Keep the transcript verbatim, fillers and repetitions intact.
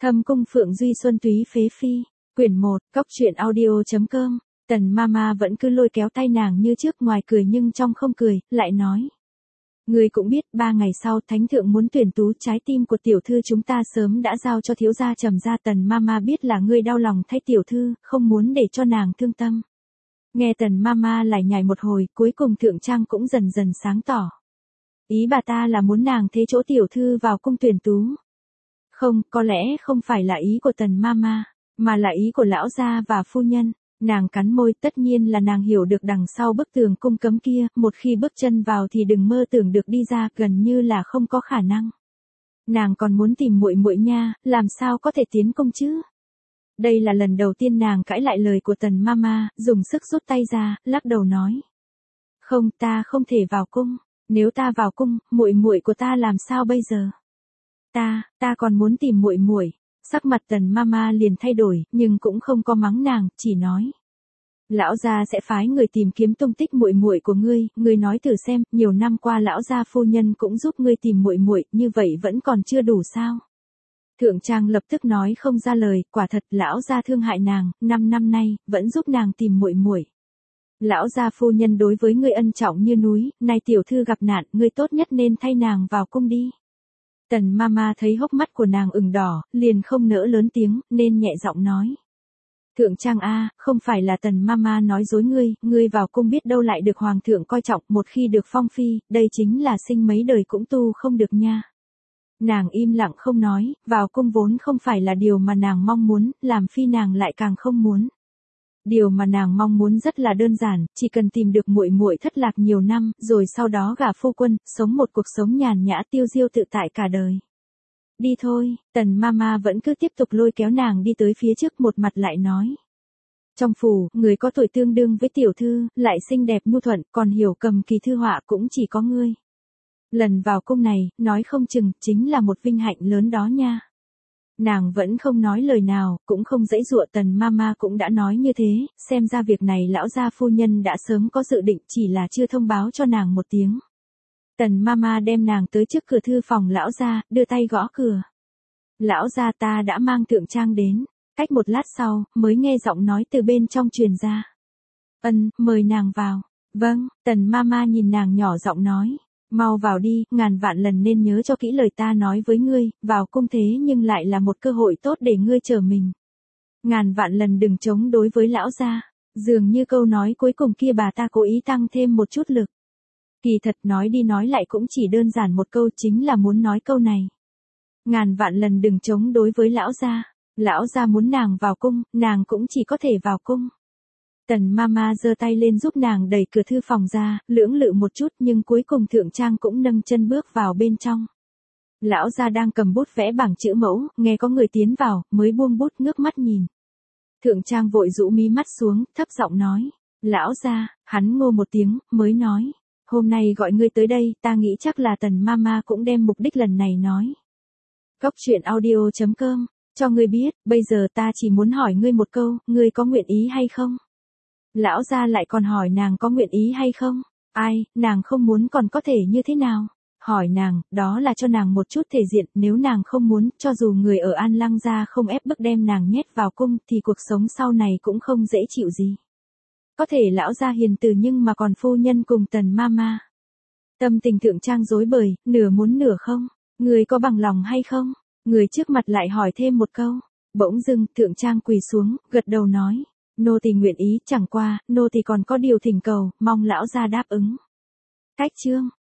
Thâm cung Phượng Duy Xuân Túy Phế Phi, quyển một, cốc truyện audio chấm com. Tần Mama vẫn cứ lôi kéo tay nàng như trước, ngoài cười nhưng trong không cười, lại nói. Ngươi cũng biết, ba ngày sau thánh thượng muốn tuyển tú, trái tim của tiểu thư chúng ta sớm đã giao cho thiếu gia Trầm gia. Tần Mama biết là ngươi đau lòng thay tiểu thư, không muốn để cho nàng thương tâm. Nghe Tần Mama lại nhảy một hồi, cuối cùng thượng trang cũng dần dần sáng tỏ. Ý bà ta là muốn nàng thế chỗ tiểu thư vào cung tuyển tú. Không, có lẽ không phải là ý của Tần Mama, mà là ý của lão gia và phu nhân. Nàng cắn môi, tất nhiên là nàng hiểu được đằng sau bức tường cung cấm kia, một khi bước chân vào thì đừng mơ tưởng được đi ra, gần như là không có khả năng. Nàng còn muốn tìm muội muội nha, làm sao có thể tiến cung chứ? Đây là lần đầu tiên nàng cãi lại lời của Tần Mama, dùng sức rút tay ra, lắc đầu nói: "Không, ta không thể vào cung, nếu ta vào cung, muội muội của ta làm sao bây giờ? Ta, ta còn muốn tìm muội muội." Sắc mặt Tần Mama liền thay đổi, nhưng cũng không có mắng nàng, chỉ nói: "Lão gia sẽ phái người tìm kiếm tung tích muội muội của ngươi, ngươi nói thử xem, nhiều năm qua lão gia phu nhân cũng giúp ngươi tìm muội muội, như vậy vẫn còn chưa đủ sao?" Thượng trang lập tức nói không ra lời, quả thật lão gia thương hại nàng, năm năm nay vẫn giúp nàng tìm muội muội. Lão gia phu nhân đối với ngươi ân trọng như núi, nay tiểu thư gặp nạn, ngươi tốt nhất nên thay nàng vào cung đi. Tần Mama thấy hốc mắt của nàng ửng đỏ, liền không nỡ lớn tiếng, nên nhẹ giọng nói: "Thượng trang a, không phải là Tần Mama nói dối ngươi, ngươi vào cung biết đâu lại được hoàng thượng coi trọng, một khi được phong phi, đây chính là sinh mấy đời cũng tu không được nha." Nàng im lặng không nói, vào cung vốn không phải là điều mà nàng mong muốn, làm phi nàng lại càng không muốn. Điều mà nàng mong muốn rất là đơn giản, chỉ cần tìm được muội muội thất lạc nhiều năm, rồi sau đó gả phu quân, sống một cuộc sống nhàn nhã tiêu diêu tự tại cả đời. "Đi thôi." Tần Mama vẫn cứ tiếp tục lôi kéo nàng đi tới phía trước, một mặt lại nói: "Trong phủ, người có tuổi tương đương với tiểu thư, lại xinh đẹp nhu thuận, còn hiểu cầm kỳ thư họa cũng chỉ có ngươi. Lần vào cung này, nói không chừng, chính là một vinh hạnh lớn đó nha." Nàng vẫn không nói lời nào, cũng không giãy giụa. Tần Mama cũng đã nói như thế, xem ra việc này lão gia phu nhân đã sớm có dự định, chỉ là chưa thông báo cho nàng một tiếng. Tần Mama đem nàng tới trước cửa thư phòng lão gia, đưa tay gõ cửa. "Lão gia, ta đã mang thượng trang đến." Cách một lát sau, mới nghe giọng nói từ bên trong truyền ra: "Ân, mời nàng vào." "Vâng." Tần Mama nhìn nàng nhỏ giọng nói: "Mau vào đi, ngàn vạn lần nên nhớ cho kỹ lời ta nói với ngươi, vào cung thế nhưng lại là một cơ hội tốt để ngươi trở mình. Ngàn vạn lần đừng chống đối với lão gia." Dường như câu nói cuối cùng kia bà ta cố ý tăng thêm một chút lực. Kỳ thật nói đi nói lại cũng chỉ đơn giản một câu, chính là muốn nói câu này. Ngàn vạn lần đừng chống đối với lão gia. Lão gia muốn nàng vào cung, nàng cũng chỉ có thể vào cung. Tần Mama giơ tay lên giúp nàng đẩy cửa thư phòng ra, lưỡng lự một chút nhưng cuối cùng thượng trang cũng nâng chân bước vào bên trong. Lão gia đang cầm bút vẽ bảng chữ mẫu, nghe có người tiến vào, mới buông bút ngước mắt nhìn. Thượng trang vội rũ mí mắt xuống, thấp giọng nói: "Lão gia." Hắn ngô một tiếng, mới nói: "Hôm nay gọi ngươi tới đây, ta nghĩ chắc là Tần Mama cũng đem mục đích lần này nói." Cốc truyện audio chấm com, cho ngươi biết, bây giờ ta chỉ muốn hỏi ngươi một câu, ngươi có nguyện ý hay không? Lão gia lại còn hỏi nàng có nguyện ý hay không? Ai, nàng không muốn còn có thể như thế nào? Hỏi nàng, đó là cho nàng một chút thể diện, nếu nàng không muốn, cho dù người ở An Lăng gia không ép bức đem nàng nhét vào cung, thì cuộc sống sau này cũng không dễ chịu gì. Có thể lão gia hiền từ nhưng mà còn phu nhân cùng Tần Mama. Tâm tình thượng trang rối bời, nửa muốn nửa không. Người có bằng lòng hay không? Người trước mặt lại hỏi thêm một câu. Bỗng dưng, thượng trang quỳ xuống, gật đầu nói: "Nô tỳ nguyện ý, chẳng qua, nô tỳ còn có điều thỉnh cầu, mong lão gia đáp ứng." Cách chương